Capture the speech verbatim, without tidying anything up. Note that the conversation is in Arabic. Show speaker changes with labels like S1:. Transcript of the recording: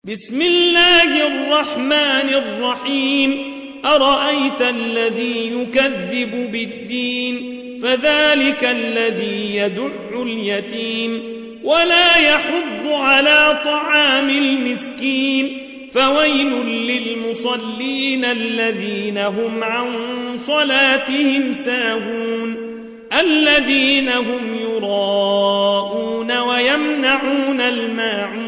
S1: بسم الله الرحمن الرحيم أرأيت الذي يكذب بالدين فذلك الذي يدع اليتيم ولا يحض على طعام المسكين فويل للمصلين الذين هم عن صلاتهم ساهون الذين هم يراءون ويمنعون الماعون